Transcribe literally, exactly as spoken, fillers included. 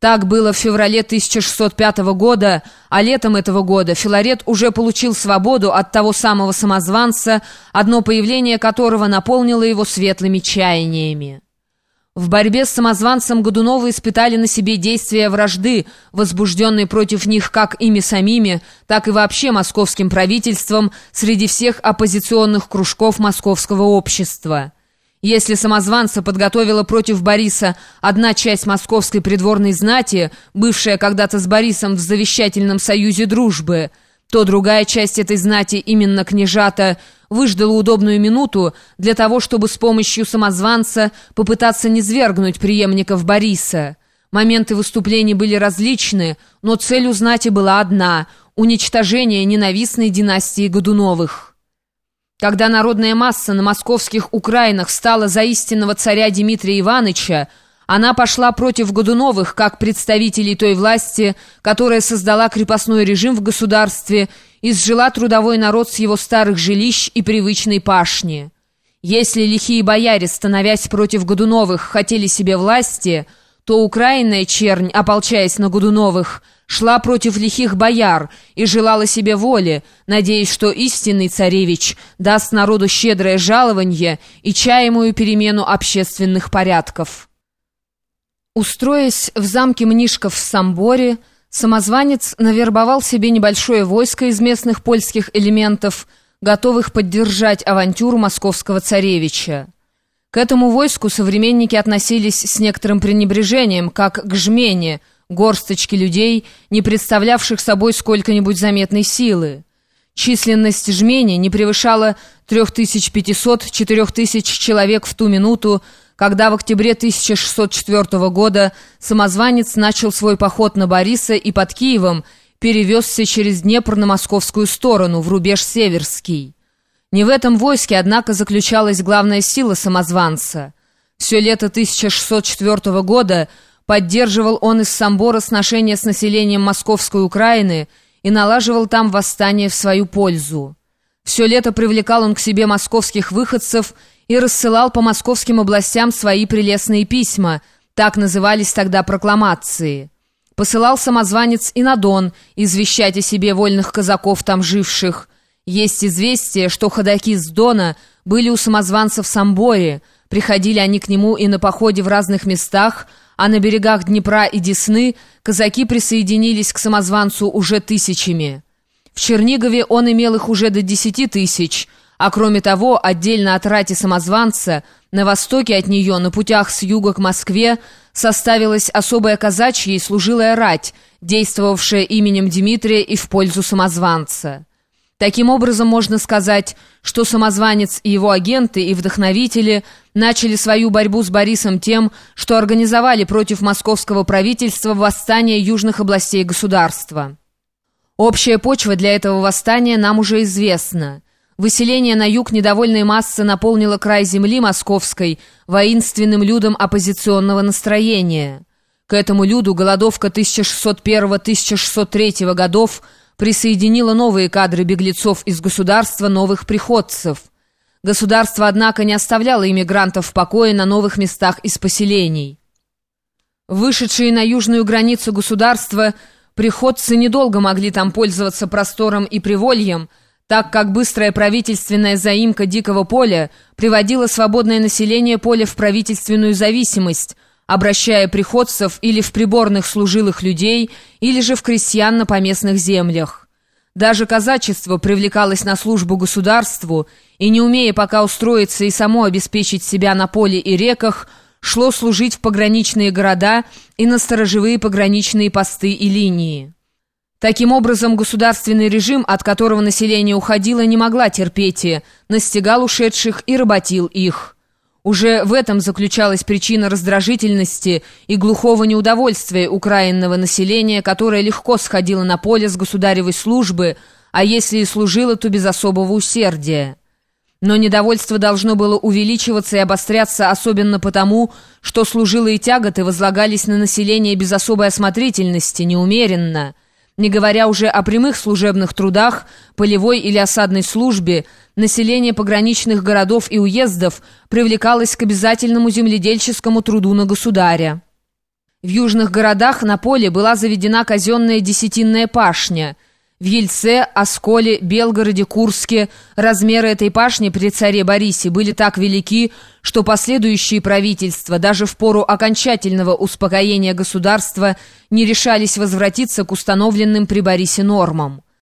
Так было в феврале тысяча шестьсот пятого года, а летом этого года Филарет уже получил свободу от того самого самозванца, одно появление которого наполнило его светлыми чаяниями. В борьбе с самозванцем Годуновы испытали на себе действия вражды, возбужденной против них как ими самими, так и вообще московским правительством среди всех оппозиционных кружков московского общества. Если самозванца подготовила против Бориса одна часть московской придворной знати, бывшая когда-то с Борисом в завещательном союзе дружбы, то другая часть этой знати, именно княжата, выждала удобную минуту для того, чтобы с помощью самозванца попытаться низвергнуть преемников Бориса. Моменты выступлений были различны, но цель у знати была одна – уничтожение ненавистной династии Годуновых. Когда народная масса на московских Украинах стала за истинного царя Дмитрия Ивановича, она пошла против Годуновых как представителей той власти, которая создала крепостной режим в государстве и сжила трудовой народ с его старых жилищ и привычной пашни. Если лихие бояре, становясь против Годуновых, хотели себе власти, то украинная чернь, ополчаясь на Годуновых, шла против лихих бояр и желала себе воли, надеясь, что истинный царевич даст народу щедрое жалованье и чаемую перемену общественных порядков. Устроясь в замке Мнишков в Самборе, самозванец навербовал себе небольшое войско из местных польских элементов, готовых поддержать авантюру московского царевича. К этому войску современники относились с некоторым пренебрежением, как к жмене, горсточки людей, не представлявших собой сколько-нибудь заметной силы. Численность жмени не превышала три тысячи пятьсот — четыре тысячи человек в ту минуту, когда в октябре тысяча шестьсот четвёртого года самозванец начал свой поход на Бориса и под Киевом перевезся через Днепр на московскую сторону, в рубеж Северский. Не в этом войске, однако, заключалась главная сила самозванца. Все лето тысяча шестьсот четвёртого года поддерживал он из Самбора сношения с населением Московской Украины и налаживал там восстание в свою пользу. Все лето привлекал он к себе московских выходцев и рассылал по московским областям свои прелестные письма, так назывались тогда прокламации. Посылал самозванец и на Дон извещать о себе вольных казаков там живших. Есть известие, что ходаки с Дона были у самозванца в Самборе, приходили они к нему и на походе в разных местах, а на берегах Днепра и Десны казаки присоединились к самозванцу уже тысячами. В Чернигове он имел их уже до десяти тысяч, а кроме того, отдельно от рати самозванца, на востоке от нее, на путях с юга к Москве, составилась особая казачья и служилая рать, действовавшая именем Дмитрия и в пользу самозванца. Таким образом, можно сказать, что самозванец и его агенты и вдохновители начали свою борьбу с Борисом тем, что организовали против московского правительства восстание южных областей государства. Общая почва для этого восстания нам уже известна. Выселение на юг недовольной массы наполнило край земли московской воинственным людом оппозиционного настроения. К этому люду голодовка тысяча шестьсот первого — тысяча шестьсот третьего годов присоединила новые кадры беглецов из государства, новых приходцев. Государство, однако, не оставляло иммигрантов в покое на новых местах из поселений. Вышедшие на южную границу государства, приходцы недолго могли там пользоваться простором и привольем, так как быстрая правительственная заимка Дикого поля приводила свободное население поля в правительственную зависимость, обращая приходцев или в приборных служилых людей, или же в крестьян на поместных землях. Даже казачество привлекалось на службу государству, и, не умея пока устроиться и само обеспечить себя на поле и реках, шло служить в пограничные города и на сторожевые пограничные посты и линии. Таким образом, государственный режим, от которого население уходило, не могла терпеть, и настигал ушедших и работил их. Уже в этом заключалась причина раздражительности и глухого неудовольствия украинного населения, которое легко сходило на поле с государевой службы, а если и служило, то без особого усердия. Но недовольство должно было увеличиваться и обостряться особенно потому, что служилые тяготы возлагались на население без особой осмотрительности, неумеренно. Не говоря уже о прямых служебных трудах, полевой или осадной службе, население пограничных городов и уездов привлекалось к обязательному земледельческому труду на государя. В южных городах на поле была заведена казенная десятинная пашня. В Ельце, Осколе, Белгороде, Курске размеры этой пашни при царе Борисе были так велики, что последующие правительства даже в пору окончательного успокоения государства не решались возвратиться к установленным при Борисе нормам.